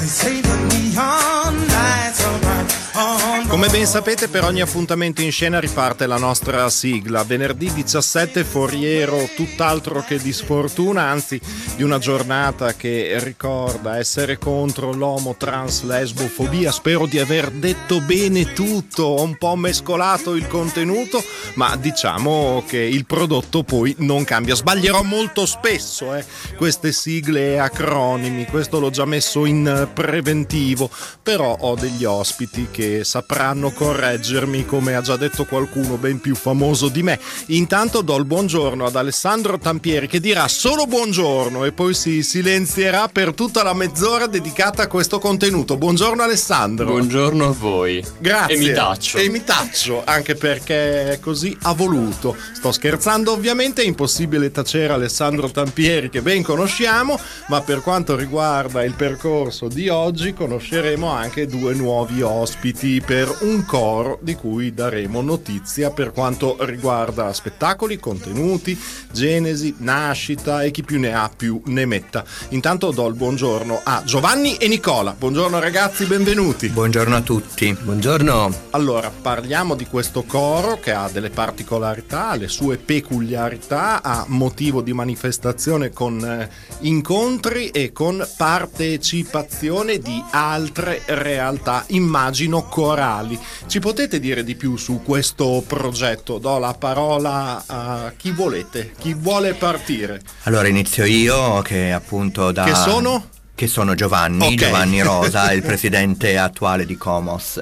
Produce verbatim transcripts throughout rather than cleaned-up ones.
Come ben sapete, per ogni appuntamento in scena riparte la nostra sigla. Venerdì diciassette, foriero tutt'altro che di sfortuna, anzi di una giornata che ricorda essere contro l'omo trans lesbofobia. Spero di aver detto bene tutto, ho un po' mescolato il contenuto, ma diciamo che il prodotto poi non cambia. Sbaglierò molto spesso eh, queste sigle e acronimi, questo l'ho già messo in preventivo, però ho degli ospiti che sapranno correggermi, come ha già detto qualcuno ben più famoso di me. Intanto do il buongiorno ad Alessandro Tampieri, che dirà solo buongiorno e poi si silenzierà per tutta la mezz'ora dedicata a questo contenuto. Buongiorno Alessandro. Buongiorno a voi. Grazie. E mi taccio. E mi taccio, anche perché così ha voluto. Sto scherzando ovviamente, è impossibile tacere Alessandro Tampieri, che ben conosciamo, ma per quanto riguarda il percorso di oggi conosceremo anche due nuovi ospiti per un coro di cui daremo notizia per quanto riguarda spettacoli, contenuti, genesi, nascita e chi più ne ha più ne metta. Intanto do il buongiorno a Giovanni e Nicola. Buongiorno ragazzi, benvenuti. Buongiorno a tutti. Buongiorno. Allora, parliamo di questo coro che ha delle particolarità, le sue peculiarità, ha motivo di manifestazione con eh, incontri e con partecipazione di altre realtà, immagino corali. Ci potete dire di più su questo progetto? Do la parola a chi volete, chi vuole partire. Allora inizio io, che appunto da... Che sono? Che sono Giovanni, okay. Giovanni Rosa, il presidente attuale di Comos.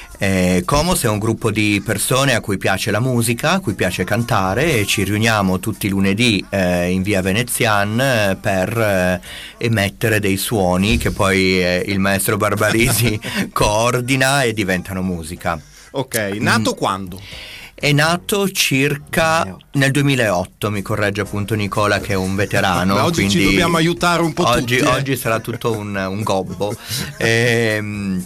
Eh, Comos è un gruppo di persone a cui piace la musica, a cui piace cantare, e ci riuniamo tutti i lunedì eh, in via Venezian eh, per eh, emettere dei suoni che poi eh, il maestro Barbarisi coordina e diventano musica. Ok, nato mm. quando? È nato circa nel duemilaotto, mi corregge appunto Nicola che è un veterano. Ma oggi quindi ci dobbiamo aiutare un po' oggi, tutti. Eh. Oggi sarà tutto un, un gobbo. ehm,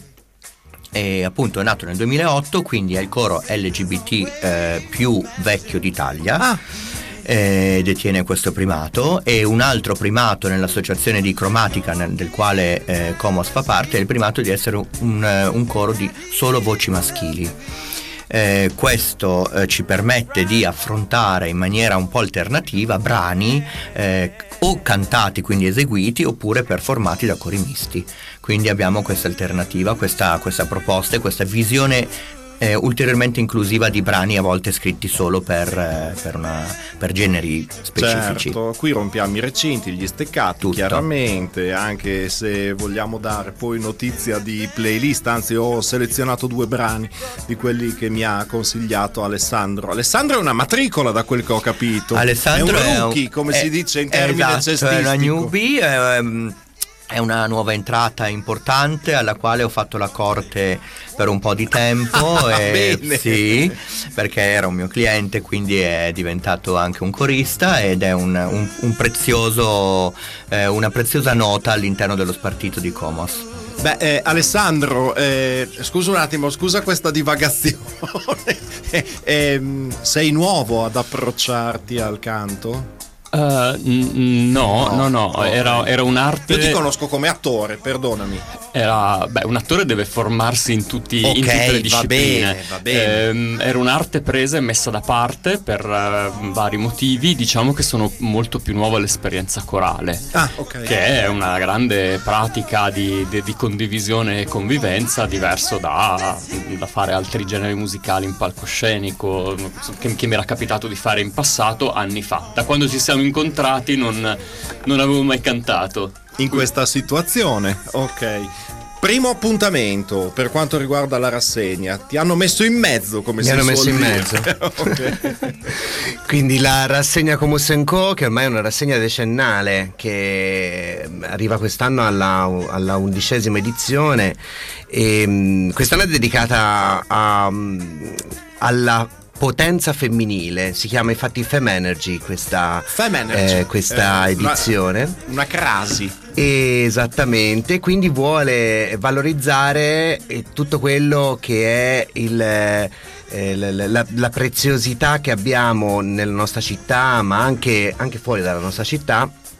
E appunto è nato nel duemilaotto, quindi è il coro L G B T eh, più vecchio d'Italia. Ah. Eh, detiene questo primato, e un altro primato nell'associazione di Cromatica nel, del quale eh, Comos fa parte è il primato di essere un, un coro di solo voci maschili. Eh, questo eh, ci permette di affrontare in maniera un po' alternativa brani eh, o cantati, quindi eseguiti, oppure performati da corimisti. Quindi abbiamo questa alternativa, questa, questa proposta e questa visione eh, ulteriormente inclusiva di brani a volte scritti solo per, eh, per, una, per generi specifici. Certo, qui rompiamo i recinti, gli steccati, tutto. Chiaramente, anche se vogliamo dare poi notizia di playlist, anzi ho selezionato due brani di quelli che mi ha consigliato Alessandro. Alessandro è una matricola, da quel che ho capito. Alessandro è un rookie, è un, come è, si dice in termini esatto, cestistico. È una newbie, è, è una nuova entrata importante alla quale ho fatto la corte per un po' di tempo. E, sì, perché era un mio cliente, quindi è diventato anche un corista ed è un, un, un prezioso, eh, una preziosa nota all'interno dello spartito di Comos. Beh, eh, Alessandro, eh, scusa un attimo, scusa questa divagazione. eh, eh, sei nuovo ad approcciarti al canto? Uh, n- no, no, no, no. Era, era un'arte. Io ti conosco come attore, perdonami. Era, beh, un attore deve formarsi in, tutti, okay, in tutte le discipline. Va bene, va bene. Eh, era un'arte presa e messa da parte per uh, vari motivi. Diciamo che sono molto più nuovo all'esperienza corale, ah, okay. che è una grande pratica di, di, di condivisione e convivenza, diverso da, da fare altri generi musicali in palcoscenico, che, che mi era capitato di fare in passato, anni fa. Da quando ci siamo incontrati non, non avevo mai cantato in questa situazione. Ok, primo appuntamento per quanto riguarda la rassegna, ti hanno messo in mezzo, come mi si hanno messo dire. in mezzo. Okay. Quindi la rassegna Comos and Co, che ormai è una rassegna decennale che arriva quest'anno alla, alla undicesima edizione, e quest'anno è dedicata a, alla potenza femminile, si chiama infatti Fem Energy questa, Fem Energy. Eh, questa eh, edizione, una, una crasi. Esattamente, quindi vuole valorizzare tutto quello che è il, eh, la, la, la preziosità che abbiamo nella nostra città, ma anche, anche fuori dalla nostra città,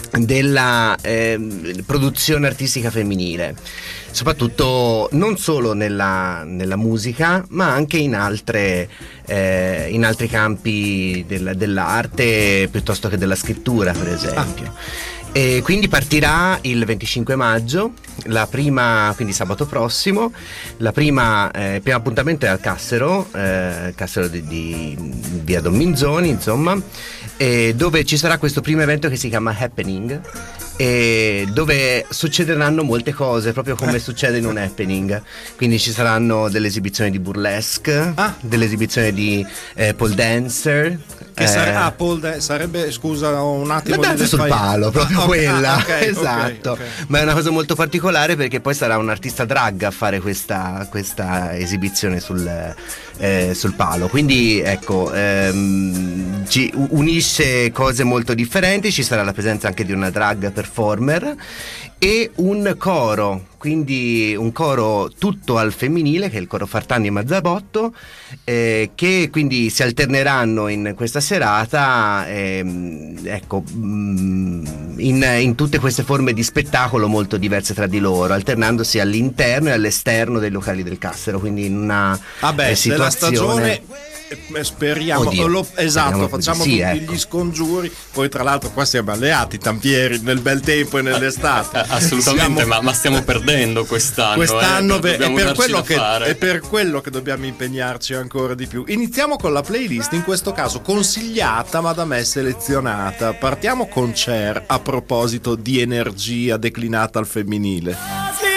della eh, produzione artistica femminile, soprattutto non solo nella, nella musica, ma anche in altre eh, in altri campi del, dell'arte, piuttosto che della scrittura, per esempio. Ah. E quindi partirà il venticinque maggio, la prima, quindi sabato prossimo. La prima, eh, primo appuntamento è al Cassero, eh, Cassero di, di via Don Minzoni, insomma, e dove ci sarà questo primo evento che si chiama Happening, e dove succederanno molte cose, proprio come succede in un happening. Quindi ci saranno delle esibizioni di burlesque, ah. delle esibizioni di eh, pole dancer. Che sare- ah, pole da- sarebbe, scusa un attimo, la danza sul palo, proprio ah, quella, ah, okay, esatto. Okay, okay. Ma è una cosa molto particolare, perché poi sarà un artista drag a fare questa, questa esibizione sul, eh, sul palo. Quindi ecco, ehm, ci unisce cose molto differenti. Ci sarà la presenza anche di una drag performer e un coro, quindi un coro tutto al femminile, che è il coro Fartani e Mazzabotto, eh, che quindi si alterneranno in questa serata, eh, ecco, in, in tutte queste forme di spettacolo molto diverse tra di loro, alternandosi all'interno e all'esterno dei locali del Cassero, quindi in una ah beh, eh, situazione... stagione... Speriamo, lo, esatto, facciamo sì, tutti ecco. gli scongiuri. Poi tra l'altro qua siamo alleati tampieri nel bel tempo e nell'estate. Assolutamente, siamo... ma, ma stiamo perdendo quest'anno. Quest'anno eh, beh, è, per quello che, fare. è per quello che dobbiamo impegnarci ancora di più. Iniziamo con la playlist, in questo caso consigliata ma da me selezionata. Partiamo con Cher, a proposito di energia declinata al femminile.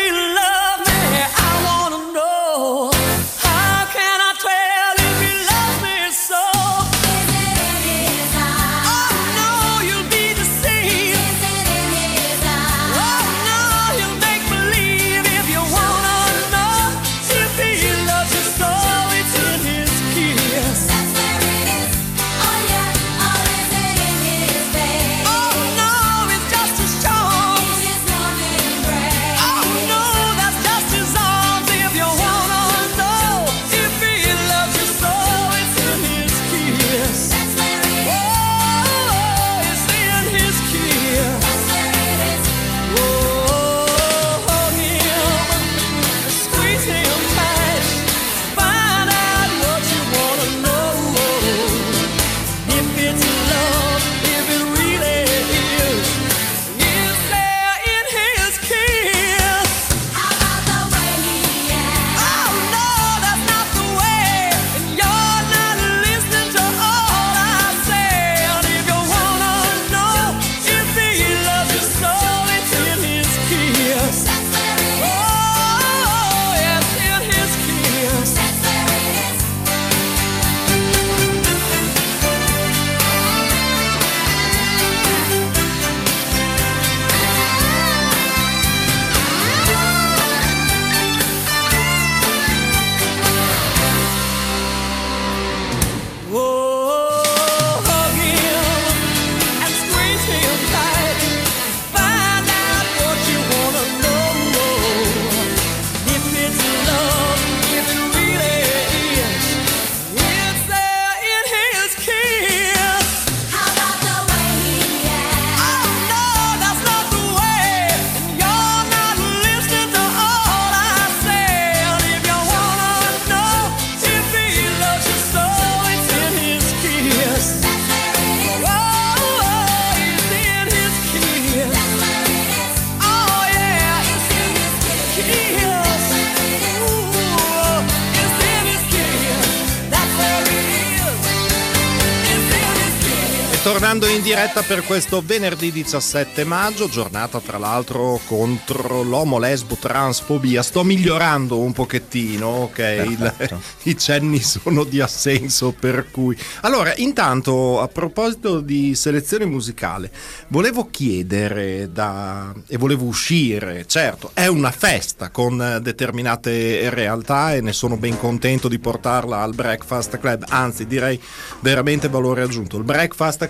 Tornando in diretta per questo venerdì diciassette maggio, giornata tra l'altro contro l'omo lesbo transfobia. Sto migliorando un pochettino, ok? Il, i cenni sono di assenso, per cui. Allora, intanto, a proposito di selezione musicale, volevo chiedere da e volevo uscire, certo, è una festa con determinate realtà e ne sono ben contento di portarla al Breakfast Club, anzi direi veramente valore aggiunto. Il Breakfast Club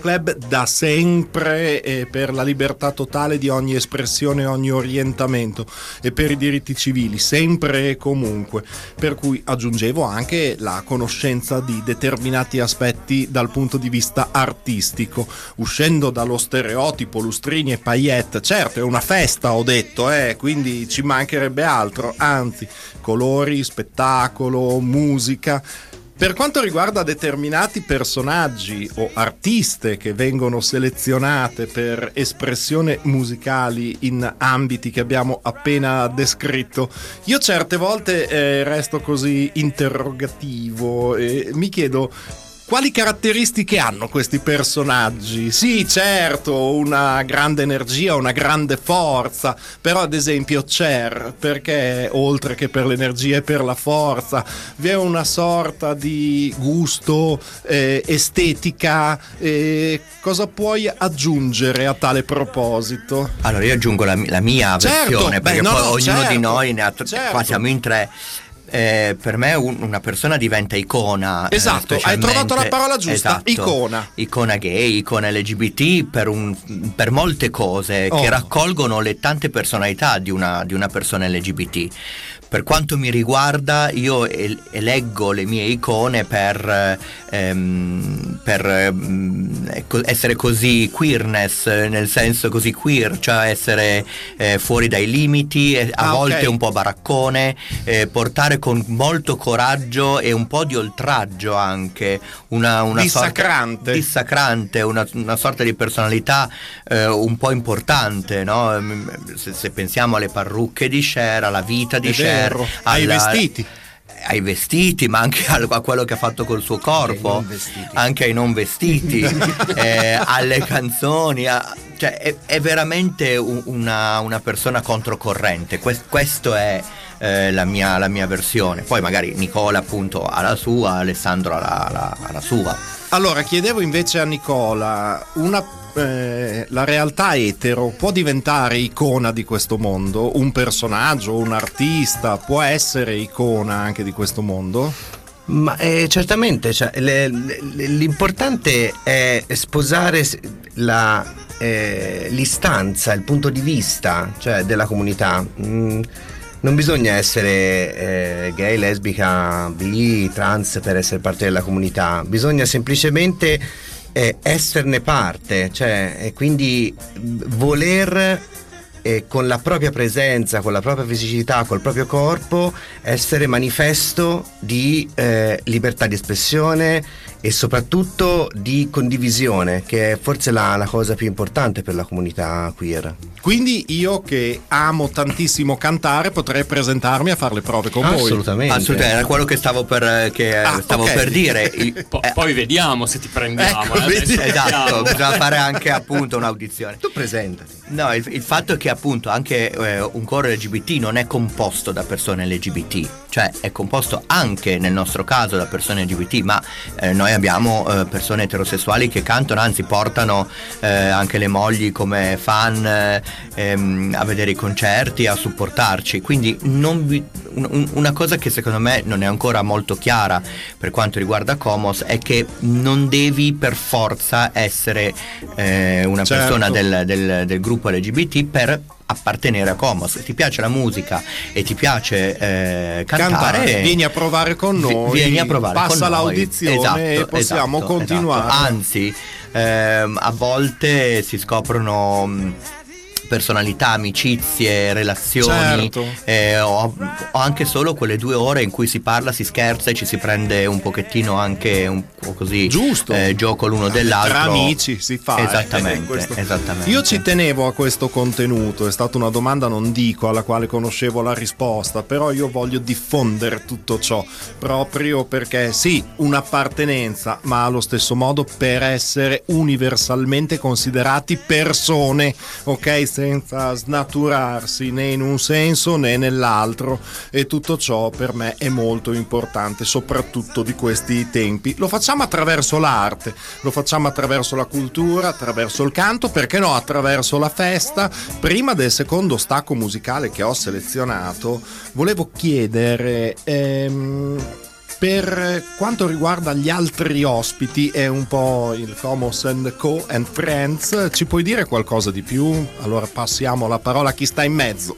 club da sempre eh, per la libertà totale di ogni espressione, ogni orientamento e per i diritti civili, sempre e comunque, per cui aggiungevo anche la conoscenza di determinati aspetti dal punto di vista artistico, uscendo dallo stereotipo lustrini e paillette. Certo, è una festa, ho detto, eh, quindi ci mancherebbe altro, anzi, colori, spettacolo, musica. Per quanto riguarda determinati personaggi o artiste che vengono selezionate per espressione musicali in ambiti che abbiamo appena descritto, io certe volte eh, resto così interrogativo e mi chiedo: quali caratteristiche hanno questi personaggi? Sì, certo, una grande energia, una grande forza, però ad esempio Cher, perché oltre che per l'energia e per la forza, vi è una sorta di gusto, eh, estetica, eh, cosa puoi aggiungere a tale proposito? Allora io aggiungo la, la mia certo, versione, perché beh, no, poi no, ognuno certo, di noi ne ha, certo. qua siamo in tre. Eh, per me un, una persona diventa icona. Esatto, eh, hai trovato la parola giusta, esatto, icona. Icona gay, icona L G B T per, un, per molte cose oh. che raccolgono le tante personalità di una, di una persona L G B T. Per quanto mi riguarda, io eleggo le mie icone per, ehm, per ehm, essere così queerness, nel senso così queer, cioè essere eh, fuori dai limiti, a ah, volte okay. un po' baraccone, eh, portare con molto coraggio e un po' di oltraggio anche, una, una dissacrante, sorta, dissacrante una, una sorta di personalità eh, un po' importante, no? Se, se pensiamo alle parrucche di Cher, alla vita di Cher, ai alla, vestiti ai vestiti, ma anche a quello che ha fatto col suo corpo, anche ai non vestiti, eh, alle canzoni, a, cioè è, è veramente un, una, una persona controcorrente. Quest, questo è eh, la, mia, la mia versione. Poi magari Nicola appunto ha la sua, Alessandro ha la, la, ha la sua. Allora chiedevo invece a Nicola, una Eh, la realtà etero può diventare icona di questo mondo? Un personaggio, un artista può essere icona anche di questo mondo? Ma eh, certamente, cioè, le, le, l'importante è sposare la, eh, l'istanza, il punto di vista, cioè, della comunità. Mm, non bisogna essere eh, gay, lesbica, bi, trans per essere parte della comunità, bisogna semplicemente eh, esserne parte, cioè, e quindi voler eh, con la propria presenza, con la propria fisicità, col proprio corpo essere manifesto di eh, libertà di espressione e soprattutto di condivisione, che è forse la, la cosa più importante per la comunità queer. Quindi io che amo tantissimo cantare potrei presentarmi a fare le prove con voi? Assolutamente. Assolutamente, era quello che stavo per, che ah, stavo okay. per dire. Po- eh, poi vediamo se ti prendiamo. Ecco, eh, esatto, bisogna fare anche appunto un'audizione. Tu presentati. No, il, il fatto è che appunto anche eh, un coro L G B T non è composto da persone L G B T, cioè è composto anche nel nostro caso da persone L G B T, ma eh, noi abbiamo eh, persone eterosessuali che cantano, anzi portano eh, anche le mogli come fan eh, ehm, a vedere i concerti, a supportarci, quindi non vi, un, una cosa che secondo me non è ancora molto chiara per quanto riguarda Comos è che non devi per forza essere eh, una certo. persona del, del, del gruppo L G B T per appartenere a Comos. Se ti piace la musica e ti piace eh, cantare, cantare, vieni a provare con noi, vieni a provare passa con l'audizione noi. Esatto, e possiamo esatto, continuare. Esatto. Anzi, ehm, a volte si scoprono mh, personalità, amicizie, relazioni, certo. eh, o, o anche solo quelle due ore in cui si parla, si scherza e ci si prende un pochettino anche un po' così giusto eh, gioco l'uno dell'altro. Tra amici si fa. Esattamente, eh, esattamente. Io ci tenevo a questo contenuto, è stata una domanda non dico alla quale conoscevo la risposta, però io voglio diffondere tutto ciò proprio perché sì, un'appartenenza, ma allo stesso modo per essere universalmente considerati persone, ok? Senza snaturarsi né in un senso né nell'altro, e tutto ciò per me è molto importante, soprattutto di questi tempi. Lo facciamo attraverso l'arte, lo facciamo attraverso la cultura, attraverso il canto, perché no, attraverso la festa. Prima del secondo stacco musicale che ho selezionato, volevo chiedere ehm, Per quanto riguarda gli altri ospiti è un po' il Comos and Co and Friends, ci puoi dire qualcosa di più? Allora passiamo la parola a chi sta in mezzo.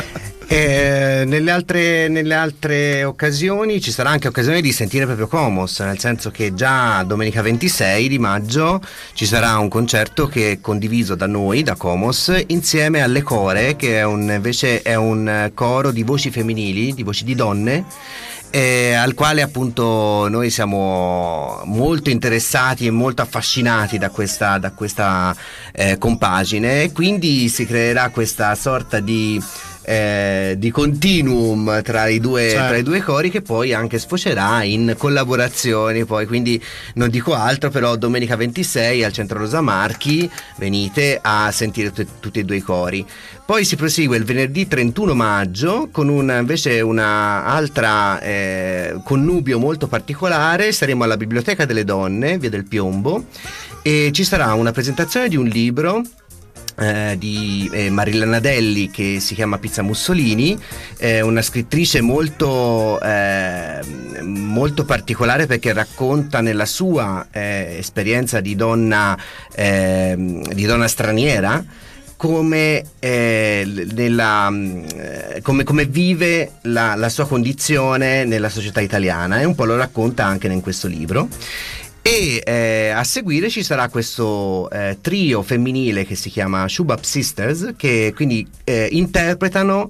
Eh, nelle, altre, nelle altre occasioni ci sarà anche occasione di sentire proprio Comos, nel senso che già domenica ventisei di maggio ci sarà un concerto che è condiviso da noi, da Comos, insieme alle Core, che è un, invece è un coro di voci femminili, di voci di donne, Eh, al quale appunto noi siamo molto interessati e molto affascinati da questa, da questa eh, compagine, e quindi si creerà questa sorta di Eh, di continuum tra i due certo. tra i due cori, che poi anche sfocerà in collaborazioni poi, quindi non dico altro, però domenica ventisei al Centro Rosa Marchi venite a sentire t- tutti e due i cori. Poi si prosegue il venerdì trentuno maggio con una, invece una altra eh, connubio molto particolare. Saremo alla Biblioteca delle Donne, via del Piombo, e ci sarà una presentazione di un libro Eh, di eh, Marilla Nadelli, che si chiama Pizza Mussolini, eh, una scrittrice molto eh, molto particolare, perché racconta nella sua eh, esperienza di donna eh, di donna straniera come, eh, nella, eh, come, come vive la, la sua condizione nella società italiana, e un po' lo racconta anche in questo libro. E eh, a seguire ci sarà questo eh, trio femminile che si chiama Shubap Sisters, che quindi eh, interpretano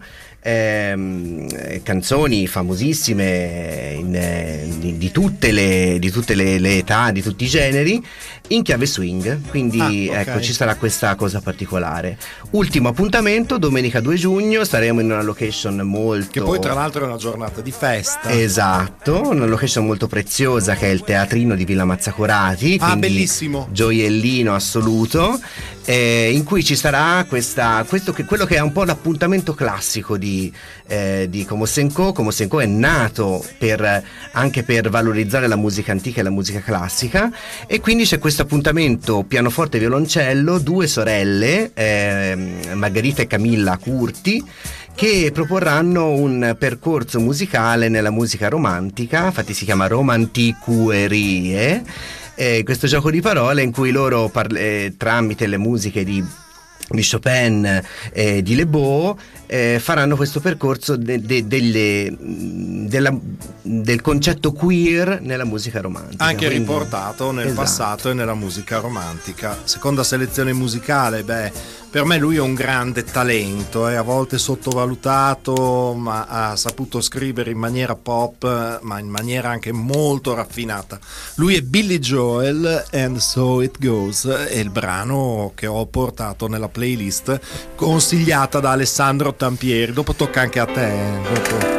eh, canzoni famosissime in, eh, di, di tutte, le, di tutte le, le età, di tutti i generi, in chiave swing. Quindi ah, okay. ecco, ci sarà questa cosa particolare. Ultimo appuntamento, domenica due giugno, saremo in una location molto, che poi tra l'altro è una giornata di festa. Esatto, una location molto preziosa, che è il Teatrino di Villa Mazzacorati. Ah, bellissimo, gioiellino assoluto, eh, in cui ci sarà questa, questo che, quello che è un po' l'appuntamento classico di, eh, di Comos and Co. Comos and Co è nato per, anche per valorizzare la musica antica e la musica classica, e quindi c'è questo appuntamento pianoforte e violoncello, due sorelle, eh, Margherita e Camilla Curti, che proporranno un percorso musicale nella musica romantica. Infatti si chiama Romanticuerie, eh, questo gioco di parole in cui loro parle, eh, tramite le musiche di di Chopin e eh, di Le Beau eh, faranno questo percorso de, de, delle, della, del concetto queer nella musica romantica, anche quindi riportato nel esatto. passato e nella musica romantica. Seconda selezione musicale, beh, per me lui è un grande talento, è a volte sottovalutato, ma ha saputo scrivere in maniera pop, ma in maniera anche molto raffinata. Lui è Billy Joel, And So It Goes, è il brano che ho portato nella playlist consigliata da Alessandro Tampieri. Dopo tocca anche a te, dopo.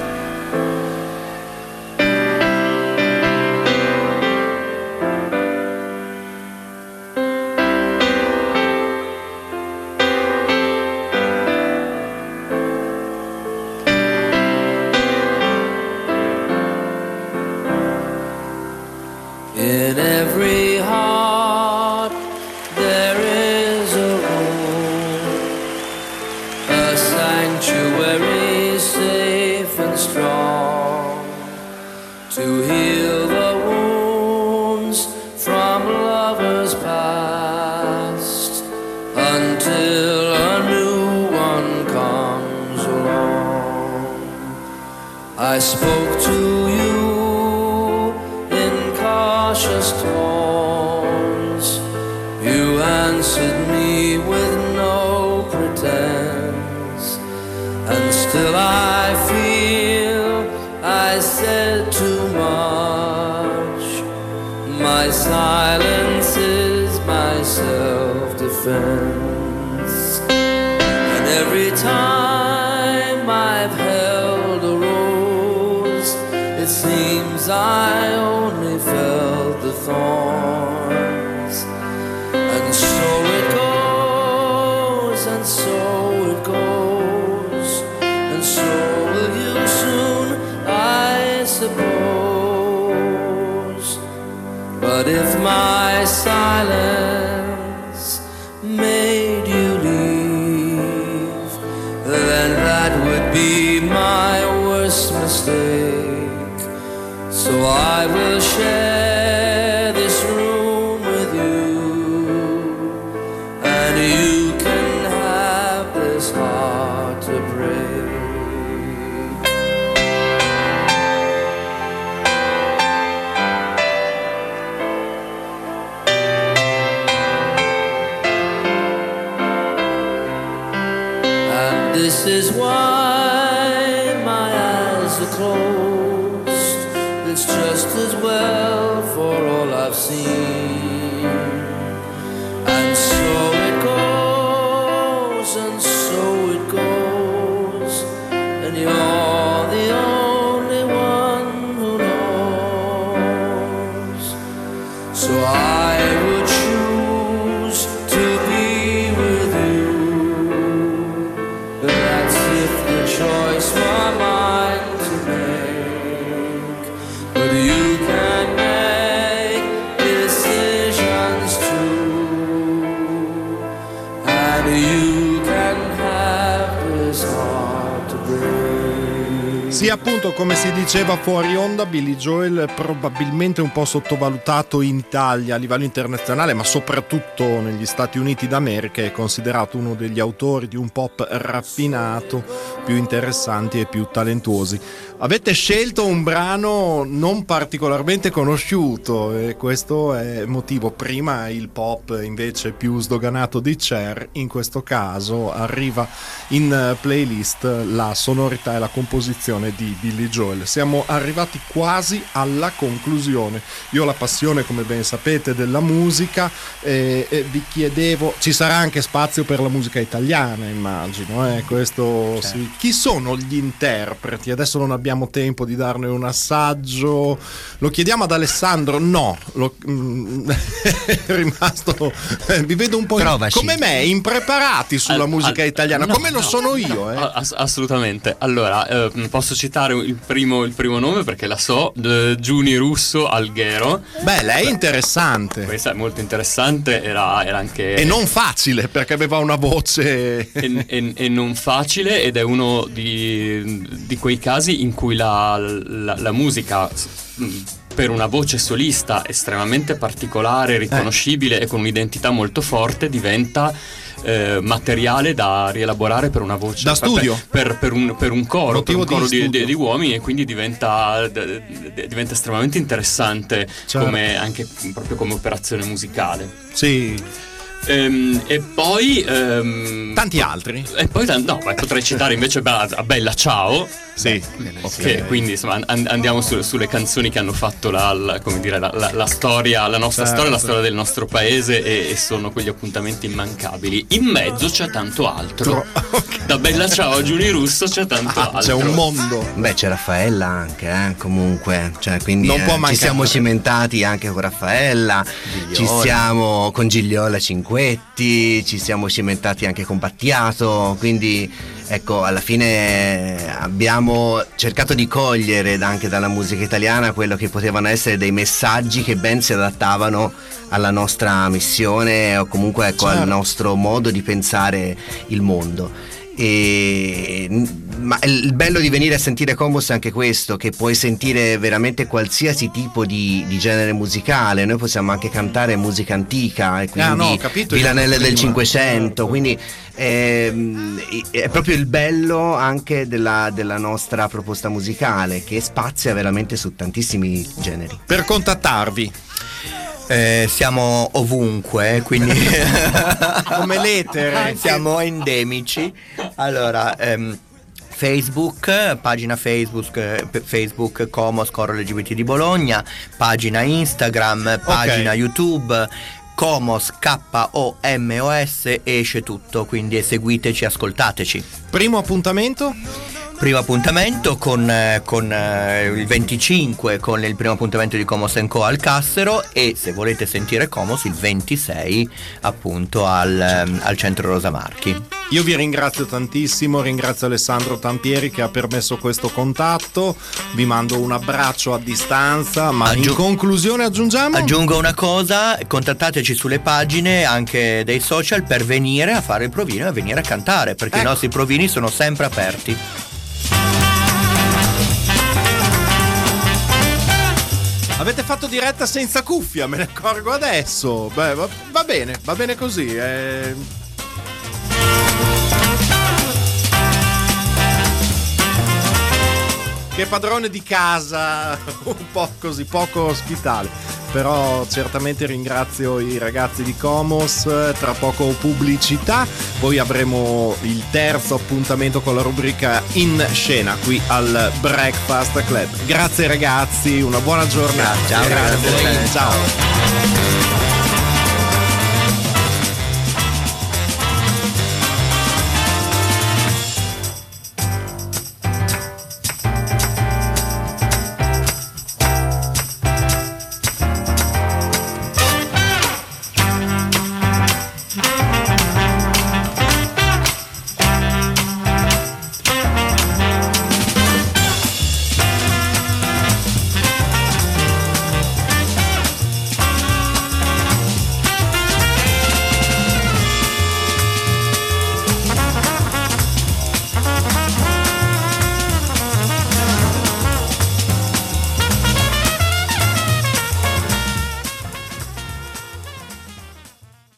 I spoke to you in cautious tones. You answered me with no pretense, and still I feel I said too much. My silence is my self-defense, and every time I've held a rose, it seems I only felt the thorns. And so it goes, and so it goes, and so will you soon, I suppose. But if my silence made you leave, then that would be my worst mistake. So I will share this room with you, and you can have this heart to break. And this is why my eyes are closed. It's just as well for all I've seen. And so it goes, and so it goes, and you're the only one who knows. So I would choose to be with you. That's if the choice were mine to make. But you can make decisions too, and you can have this heart to break. Sì, appunto, come si diceva fuori onda, Billy Joel probabilmente un po' sottovalutato in Italia a livello internazionale, ma soprattutto negli Stati Uniti d'America, è considerato uno degli autori di un pop raffinato più interessanti e più talentuosi. Avete scelto un brano non particolarmente conosciuto e questo è motivo. Prima il pop invece più sdoganato di Cher, in questo caso arriva in playlist la sonorità e la composizione di Billy Joel. Siamo arrivati quasi alla conclusione. Io ho la passione, come ben sapete, della musica e, e vi chiedevo, ci sarà anche spazio per la musica italiana, immagino, eh? Questo certo. Sì. Chi sono gli interpreti? Adesso non abbiamo tempo di darne un assaggio, lo chiediamo ad Alessandro. No, lo, mm, è rimasto, eh, vi vedo un po' in, come me, impreparati sulla al, musica al, italiana, no, come lo no, sono io, no, eh. ass- assolutamente. Allora, eh, posso citare il primo, il primo nome perché la so, eh, Giuni Russo Alghero. Beh, lei è interessante. Questa è molto interessante, era, era anche... E non facile, perché aveva una voce... e, e, e non facile, ed è uno di, di quei casi in cui la, la, la musica, per una voce solista estremamente particolare, riconoscibile eh. e con un'identità molto forte, diventa eh, materiale da rielaborare per una voce da studio, per, per, per, un, per un coro, per un coro di, di, di uomini, e quindi diventa, d- d- diventa estremamente interessante, certo. come anche proprio come operazione musicale. Sì. Ehm, e poi ehm, tanti altri. E poi no, beh, potrei citare invece a Bella Ciao. Sì, okay, quindi insomma and- andiamo su- sulle canzoni che hanno fatto la, la, come dire, la, la, la storia, la nostra certo. storia, la storia del nostro paese, e, e sono quegli appuntamenti immancabili. In mezzo c'è tanto altro. Okay. Da Bella Ciao a Giuni Russo c'è tanto ah, altro. C'è un mondo. Beh, c'è Raffaella anche, eh, comunque. Cioè, quindi non eh, può ci siamo cimentati anche con Raffaella, Gigliola. Ci siamo con Gigliola Cinquetti, ci siamo cimentati anche con Battiato, quindi ecco, alla fine abbiamo cercato di cogliere anche dalla musica italiana quello che potevano essere dei messaggi che ben si adattavano alla nostra missione o comunque ecco, certo. al nostro modo di pensare il mondo. E, ma il bello di venire a sentire Combos è anche questo, che puoi sentire veramente qualsiasi tipo di, di genere musicale. Noi possiamo anche cantare musica antica e quindi ah, no, capito, villanelle del Cinquecento, quindi è, è proprio il bello anche della, della nostra proposta musicale, che spazia veramente su tantissimi generi. Per contattarvi Eh, siamo ovunque, quindi come l'etere, siamo endemici. Allora, ehm, Facebook, pagina Facebook, eh, Facebook Comos Coro L G B T di Bologna, pagina Instagram, pagina okay. YouTube. Comos, K O M O S, esce tutto, quindi seguiteci, ascoltateci. Primo appuntamento? Primo appuntamento con, con eh, il venticinque con il primo appuntamento di Comos and Co al Cassero, e se volete sentire Comos il ventisei appunto al, al Centro Rosa Marchi. Io vi ringrazio tantissimo, ringrazio Alessandro Tampieri che ha permesso questo contatto, vi mando un abbraccio a distanza, ma Aggiung- in conclusione aggiungiamo? Aggiungo una cosa, contattateci sulle pagine anche dei social per venire a fare il provino e venire a cantare, perché ecco. i nostri provini sono sempre aperti. Avete fatto diretta senza cuffia, me ne accorgo adesso. Beh, va, va bene, va bene così. Eh. Che padrone di casa, un po' così, poco ospitale. Però certamente ringrazio i ragazzi di Comos. Tra poco pubblicità, poi avremo il terzo appuntamento con la rubrica In Scena qui al Breakfast Club. Grazie ragazzi, una buona giornata. Ciao, grazie. grazie. Ciao.